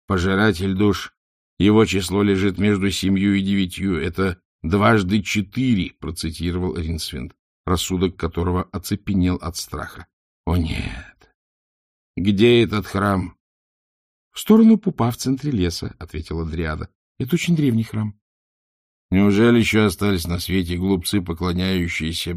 Пожиратель душ. Его число лежит между 7 и 9. Это 2 × 4, процитировал Ринсвинд, рассудок которого оцепенел от страха. О, нет! Где этот храм? — В сторону Пупа, в центре леса, — ответила Дриада. — Это очень древний храм. — Неужели еще остались на свете глупцы, поклоняющиеся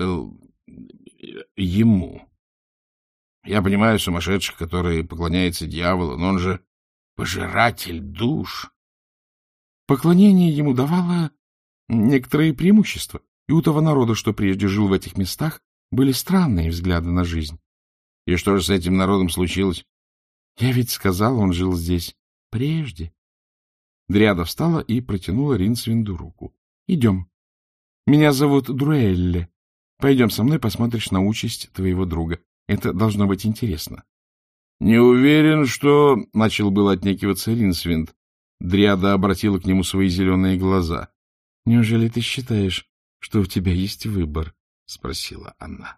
ему? Я понимаю сумасшедших, которые поклоняются дьяволу, но он же пожиратель душ. Поклонение ему давало некоторые преимущества, и у того народа, что прежде жил в этих местах, были странные взгляды на жизнь. И что же с этим народом случилось? Я ведь сказал, он жил здесь прежде. Дриада встала и протянула Ринсвинду руку. — Идем. Меня зовут Друэлле. Пойдем со мной, посмотришь на участь твоего друга. Это должно быть интересно. — Не уверен, что... — начал было отнекиваться Ринсвинд. Дриада обратила к нему свои зеленые глаза. — Неужели ты считаешь, что у тебя есть выбор? — спросила она.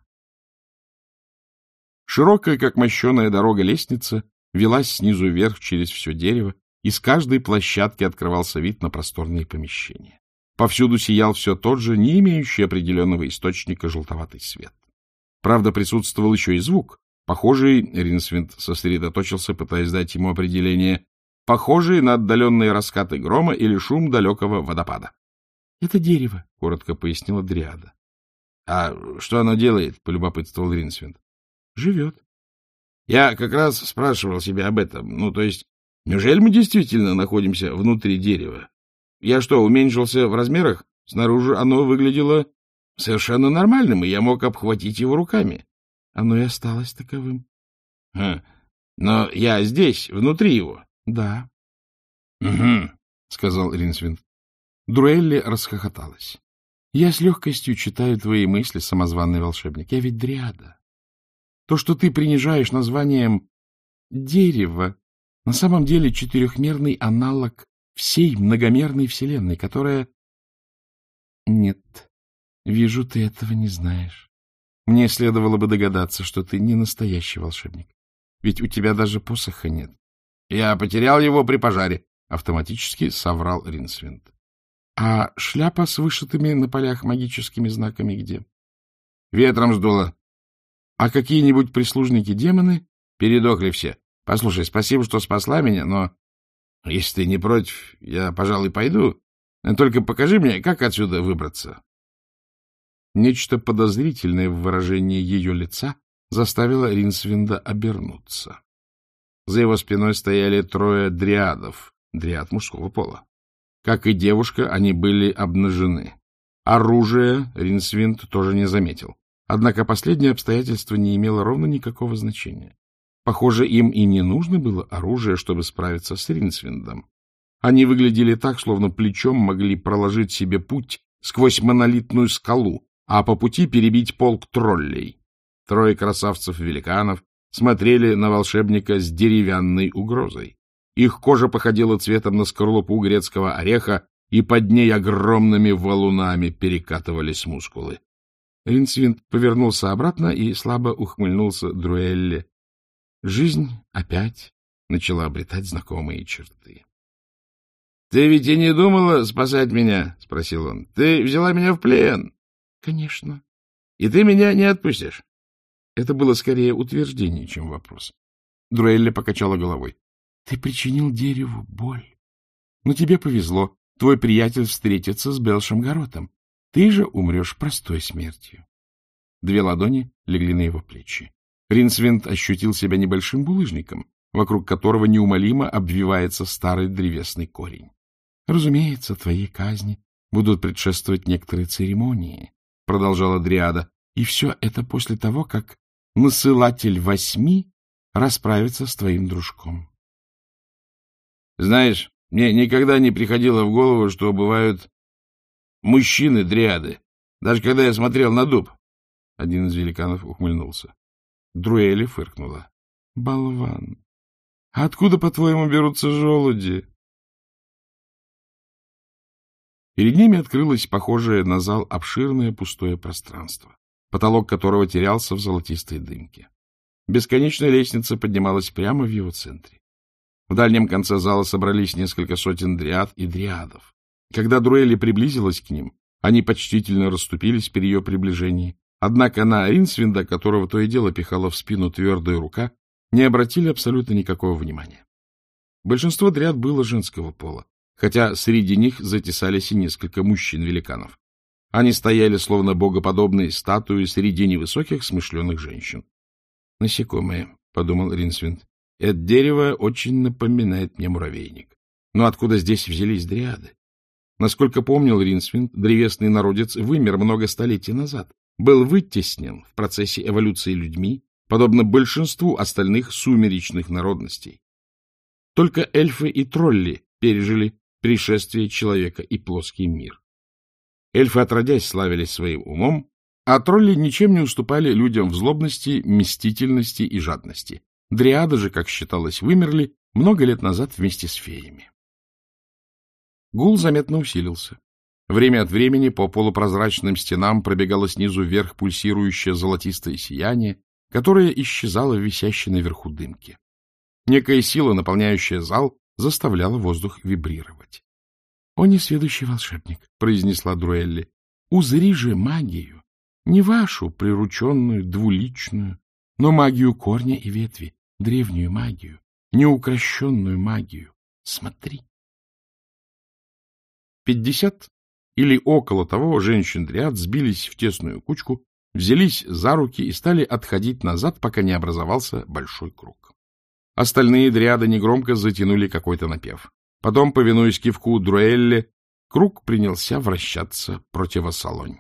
Широкая, как мощеная дорога, лестница велась снизу вверх через все дерево, и с каждой площадки открывался вид на просторные помещения. Повсюду сиял все тот же, не имеющий определенного источника, желтоватый свет. Правда, присутствовал еще и звук, похожий, Ринсвинд сосредоточился, пытаясь дать ему определение, похожий на отдаленные раскаты грома или шум далекого водопада. — Это дерево, — коротко пояснила Дриада. — А что оно делает? — полюбопытствовал Ринсвинд. — Живет. — Я как раз спрашивал себя об этом. Ну, то есть, неужели мы действительно находимся внутри дерева? Я что, уменьшился в размерах? Снаружи оно выглядело совершенно нормальным, и я мог обхватить его руками. Оно и осталось таковым. Но я здесь, внутри его. — Да. — Угу, — сказал Ринсвинд. Друэлли расхохоталась. — Я с легкостью читаю твои мысли, самозваный волшебник. Я ведь Дриада. То, что ты принижаешь названием «дерево», на самом деле четырехмерный аналог всей многомерной вселенной, которая... Нет, вижу, ты этого не знаешь. Мне следовало бы догадаться, что ты не настоящий волшебник. Ведь у тебя даже посоха нет. Я потерял его при пожаре, — автоматически соврал Ринсвинд. А шляпа с вышитыми на полях магическими знаками где? Ветром сдуло. А какие-нибудь прислужники-демоны? Передохли все. Послушай, спасибо, что спасла меня, но если ты не против, я, пожалуй, пойду. Только покажи мне, как отсюда выбраться. Нечто подозрительное в выражении ее лица заставило Ринсвинда обернуться. За его спиной стояли 3 дриадов, дриад мужского пола. Как и девушка, они были обнажены. Оружие Ринсвинд тоже не заметил. Однако последнее обстоятельство не имело ровно никакого значения. Похоже, им и не нужно было оружие, чтобы справиться с Ринсвиндом. Они выглядели так, словно плечом могли проложить себе путь сквозь монолитную скалу, а по пути перебить полк троллей. 3 красавцев-великанов смотрели на волшебника с деревянной угрозой. Их кожа походила цветом на скорлупу грецкого ореха, и под ней огромными валунами перекатывались мускулы. Ринсвинд повернулся обратно и слабо ухмыльнулся Друэлле. Жизнь опять начала обретать знакомые черты. — Ты ведь и не думала спасать меня? — спросил он. — Ты взяла меня в плен? — Конечно. — И ты меня не отпустишь? Это было скорее утверждение, чем вопрос. Друэлле покачала головой. — Ты причинил дереву боль. Но тебе повезло. Твой приятель встретится с Белшамгаротом. Ты же умрешь простой смертью. 2 ладони легли на его плечи. Ринсвинд ощутил себя небольшим булыжником, вокруг которого неумолимо обвивается старый древесный корень. — Разумеется, твоей казни будут предшествовать некоторые церемонии, — продолжала Дриада, — и все это после того, как насылатель 8 расправится с твоим дружком. — Знаешь, мне никогда не приходило в голову, что бывают мужчины-дриады, даже когда я смотрел на дуб. Один из великанов ухмыльнулся. Друэли фыркнула. — Болван! А откуда, по-твоему, берутся желуди? Перед ними открылось похожее на зал обширное пустое пространство, потолок которого терялся в золотистой дымке. Бесконечная лестница поднималась прямо в его центре. В дальнем конце зала собрались несколько сотен дриад и дриадов. Когда Друэлли приблизилась к ним, они почтительно расступились при ее приближении. Однако на Ринсвинда, которого то и дело пихала в спину твердая рука, не обратили абсолютно никакого внимания. Большинство дриад было женского пола, хотя среди них затесались и несколько мужчин-великанов. Они стояли, словно богоподобные статуи, среди невысоких смышленых женщин. «Насекомые», — подумал Ринсвинд, — «это дерево очень напоминает мне муравейник. Но откуда здесь взялись дриады? Насколько помнил Ринсвинд, древесный народец вымер много столетий назад, был вытеснен в процессе эволюции людьми, подобно большинству остальных сумеречных народностей. Только эльфы и тролли пережили пришествие человека и плоский мир. Эльфы, отродясь, славились своим умом, а тролли ничем не уступали людям в злобности, мстительности и жадности. Дриады же, как считалось, вымерли много лет назад вместе с феями. Гул заметно усилился. Время от времени по полупрозрачным стенам пробегало снизу вверх пульсирующее золотистое сияние, которое исчезало в висящей наверху дымке. Некая сила, наполняющая зал, заставляла воздух вибрировать. — О, несведущий волшебник, — произнесла Друэлли, — узри же магию, не вашу прирученную, двуличную, но магию корня и ветви, древнюю магию, неукрощенную магию. Смотри. 50 или около того женщин-дриад сбились в тесную кучку, взялись за руки и стали отходить назад, пока не образовался большой круг. Остальные дриады негромко затянули какой-то напев. Потом, повинуясь кивку Друэлли, круг принялся вращаться противосолонь.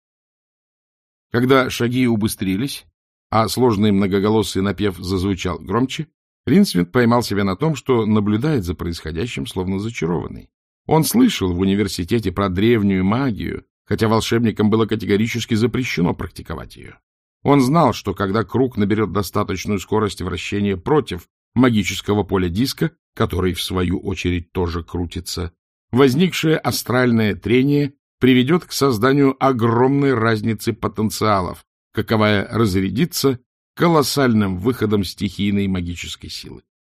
Когда шаги убыстрились, а сложный многоголосый напев зазвучал громче, Ринсвинд поймал себя на том, что наблюдает за происходящим, словно зачарованный. Он слышал в университете про древнюю магию, хотя волшебникам было категорически запрещено практиковать ее. Он знал, что когда круг наберет достаточную скорость вращения против магического поля диска, который, в свою очередь, тоже крутится, возникшее астральное трение приведет к созданию огромной разницы потенциалов, каковая разрядится колоссальным выходом стихийной магической силы.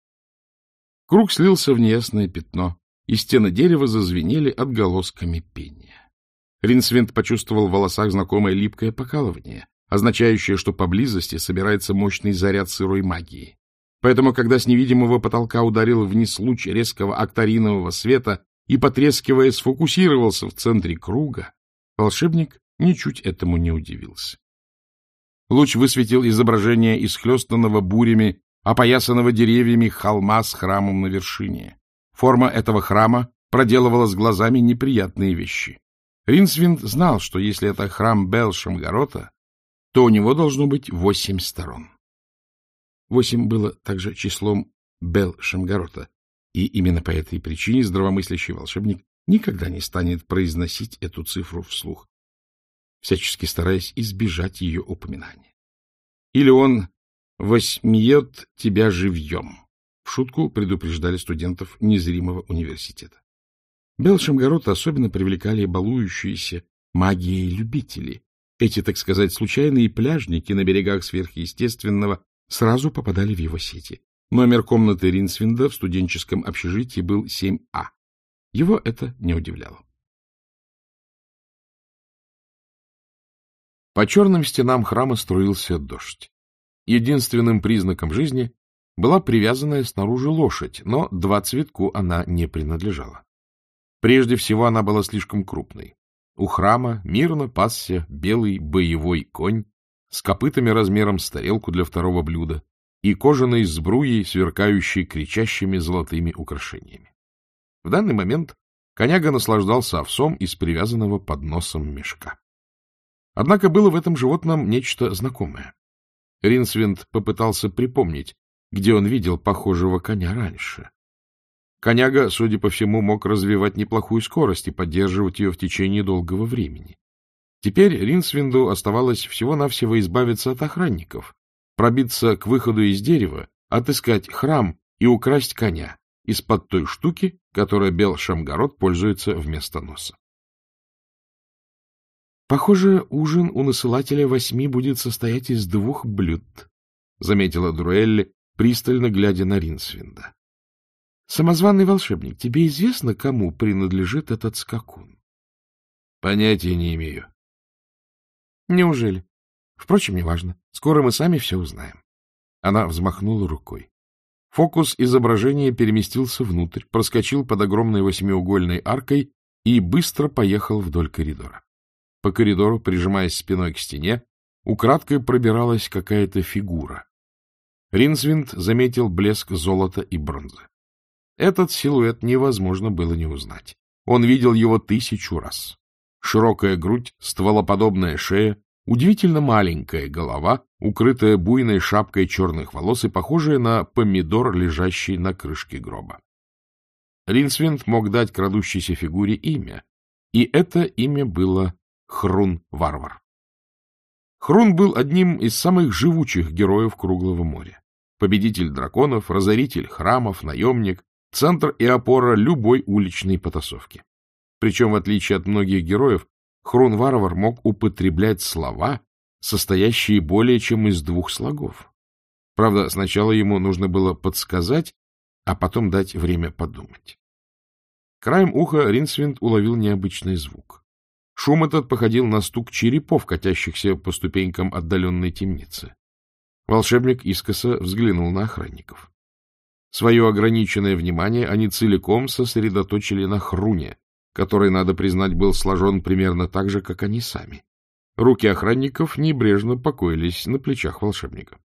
Круг слился в неясное пятно, и стены дерева зазвенели отголосками пения. Ринсвинд почувствовал в волосах знакомое липкое покалывание, означающее, что поблизости собирается мощный заряд сырой магии. Поэтому, когда с невидимого потолка ударил вниз луч резкого акторинового света и, потрескивая, сфокусировался в центре круга, волшебник ничуть этому не удивился. Луч высветил изображение исхлестанного бурями, опоясанного деревьями холма с храмом на вершине. Форма этого храма проделывала с глазами неприятные вещи. Ринсвинд знал, что если это храм Бел-Шамгарота, то у него должно быть 8 сторон. 8 было также числом Бел-Шамгарота, и именно по этой причине здравомыслящий волшебник никогда не станет произносить эту цифру вслух, всячески стараясь избежать ее упоминания. Или он «восьмиет тебя живьем». В шутку предупреждали студентов незримого университета. Бел-Шамгарота особенно привлекали балующиеся магией любители. Эти, так сказать, случайные пляжники на берегах сверхъестественного сразу попадали в его сети. Номер комнаты Ринсвинда в студенческом общежитии был 7А. Его это не удивляло. По черным стенам храма струился дождь. Единственным признаком жизни была привязанная снаружи лошадь, но двацветку она не принадлежала. Прежде всего, она была слишком крупной. У храма мирно пасся белый боевой конь с копытами размером с тарелку для второго блюда и кожаной сбруей, сверкающей кричащими золотыми украшениями. В данный момент коняга наслаждался овсом из привязанного под носом мешка. Однако было в этом животном нечто знакомое. Ринсвинд попытался припомнить, где он видел похожего коня раньше. Коняга, судя по всему, мог развивать неплохую скорость и поддерживать ее в течение долгого времени. Теперь Ринсвинду оставалось всего-навсего избавиться от охранников, пробиться к выходу из дерева, отыскать храм и украсть коня из-под той штуки, которой Бел-Шамгарот пользуется вместо носа. — Похоже, ужин у насылателя 8 будет состоять из 2 блюд, — заметила Друэлли, пристально глядя на Ринсвинда. — Самозваный волшебник, тебе известно, кому принадлежит этот скакун? — Понятия не имею. — Неужели? Впрочем, неважно. Скоро мы сами все узнаем. Она взмахнула рукой. Фокус изображения переместился внутрь, проскочил под огромной восьмиугольной аркой и быстро поехал вдоль коридора. По коридору, прижимаясь спиной к стене, украдкой пробиралась какая-то фигура. Ринсвинд заметил блеск золота и бронзы. Этот силуэт невозможно было не узнать. Он видел его 1000 раз. Широкая грудь, стволоподобная шея, удивительно маленькая голова, укрытая буйной шапкой черных волос и похожая на помидор, лежащий на крышке гроба. Ринсвинд мог дать крадущейся фигуре имя, и это имя было Хрун-Варвар. Хрун был одним из самых живучих героев Круглого моря. Победитель драконов, разоритель храмов, наемник, центр и опора любой уличной потасовки. Причем, в отличие от многих героев, Хрун-Варвар мог употреблять слова, состоящие более чем из 2 слогов. Правда, сначала ему нужно было подсказать, а потом дать время подумать. Краем уха Ринсвинд уловил необычный звук. Шум этот походил на стук черепов, катящихся по ступенькам отдаленной темницы. Волшебник искоса взглянул на охранников. Свое ограниченное внимание они целиком сосредоточили на Хруне, который, надо признать, был сложен примерно так же, как они сами. Руки охранников небрежно покоились на плечах волшебника.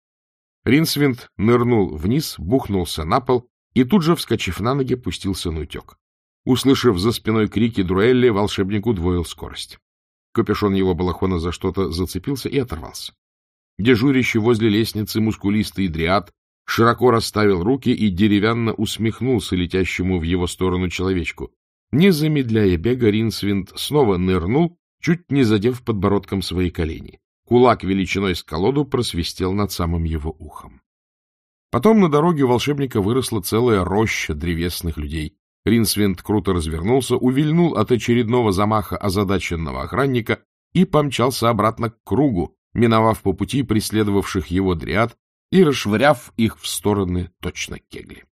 Ринсвинд нырнул вниз, бухнулся на пол и тут же, вскочив на ноги, пустился наутек. Услышав за спиной крики Друэлли, волшебник удвоил скорость. Капюшон его балахона за что-то зацепился и оторвался. Дежурящий возле лестницы мускулистый дриад широко расставил руки и деревянно усмехнулся летящему в его сторону человечку. Не замедляя бега, Ринсвинд снова нырнул, чуть не задев подбородком свои колени. Кулак величиной с колоду просвистел над самым его ухом. Потом на дороге у волшебника выросла целая роща древесных людей. Ринсвинд круто развернулся, увильнул от очередного замаха озадаченного охранника и помчался обратно к кругу, миновав по пути преследовавших его дриад и расшвыряв их в стороны точно кегли.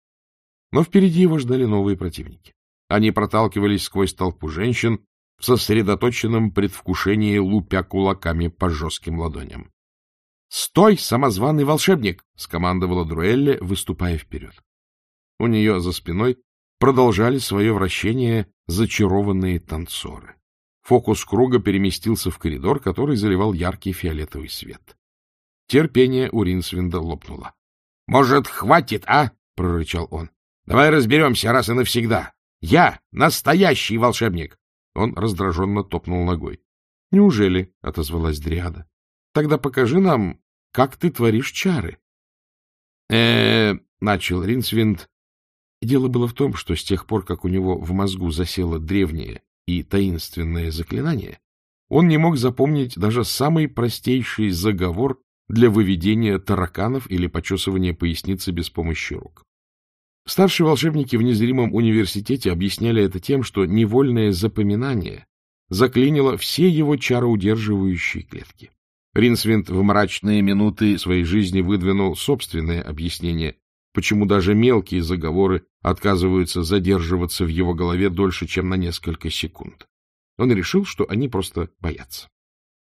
Но впереди его ждали новые противники. Они проталкивались сквозь толпу женщин в сосредоточенном предвкушении, лупя кулаками по жестким ладоням. — Стой, самозваный волшебник! — скомандовала Друэлли, выступая вперед. У нее за спиной продолжали свое вращение зачарованные танцоры. Фокус круга переместился в коридор, который заливал яркий фиолетовый свет. Терпение у Ринсвинда лопнуло. — Может, хватит, а? — прорычал он. — Давай разберемся раз и навсегда. Я настоящий волшебник! Он раздраженно топнул ногой. — Неужели? — отозвалась дриада. — Тогда покажи нам, как ты творишь чары. Начал Ринсвинд. Дело было в том, что с тех пор, как у него в мозгу засело древнее и таинственное заклинание, он не мог запомнить даже самый простейший заговор для выведения тараканов или почесывания поясницы без помощи рук. Старшие волшебники в незримом университете объясняли это тем, что невольное запоминание заклинило все его чароудерживающие клетки. Ринсвинд в мрачные минуты своей жизни выдвинул собственное объяснение, почему даже мелкие заговоры отказываются задерживаться в его голове дольше, чем на несколько секунд. Он решил, что они просто боятся.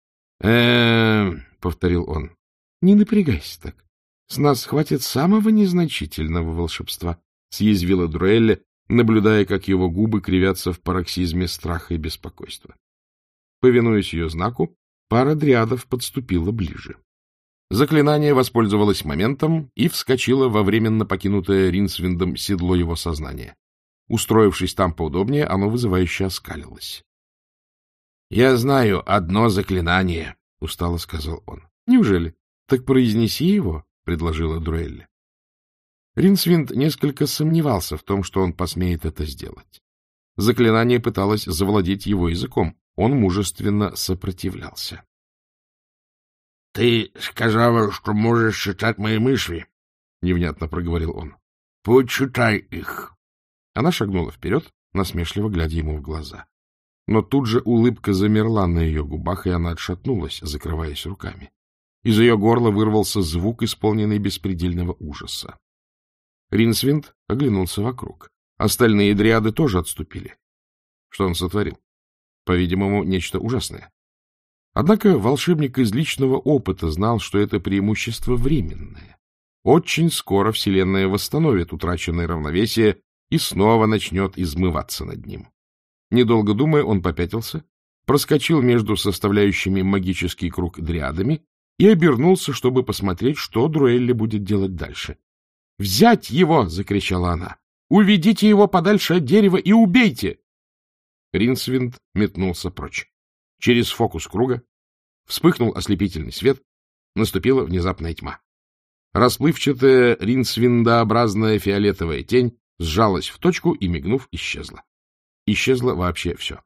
Повторил он. — Не напрягайся так. С нас хватит самого незначительного волшебства, — съязвила Друэлли, наблюдая, как его губы кривятся в пароксизме страха и беспокойства. Повинуясь ее знаку, пара дриадов подступила ближе. Заклинание воспользовалось моментом и вскочило во временно покинутое Ринсвиндом седло его сознания. Устроившись там поудобнее, оно вызывающе оскалилось. — Я знаю одно заклинание, — устало сказал он. — Неужели? Так произнеси его, — предложила Друэлли. Ринсвинд несколько сомневался в том, что он посмеет это сделать. Заклинание пыталось завладеть его языком. Он мужественно сопротивлялся. — Ты сказала, что можешь читать мои мысли, — невнятно проговорил он. — Почитай их. Она шагнула вперед, насмешливо глядя ему в глаза. Но тут же улыбка замерла на ее губах, и она отшатнулась, закрываясь руками. Из ее горла вырвался звук, исполненный беспредельного ужаса. Ринсвинд оглянулся вокруг. Остальные дриады тоже отступили. Что он сотворил? По-видимому, нечто ужасное. Однако волшебник из личного опыта знал, что это преимущество временное. Очень скоро Вселенная восстановит утраченное равновесие и снова начнет измываться над ним. Недолго думая, он попятился, проскочил между составляющими магический круг дриадами и обернулся, чтобы посмотреть, что Друэлли будет делать дальше. — Взять его! — закричала она. — Уведите его подальше от дерева и убейте! Ринсвинд метнулся прочь. Через фокус круга вспыхнул ослепительный свет, наступила внезапная тьма. Расплывчатая ринсвиндообразная фиолетовая тень сжалась в точку и, мигнув, исчезла. Исчезло вообще все.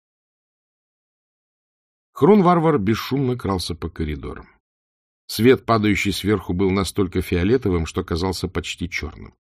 Хрун-варвар бесшумно крался по коридорам. Свет, падающий сверху, был настолько фиолетовым, что казался почти черным.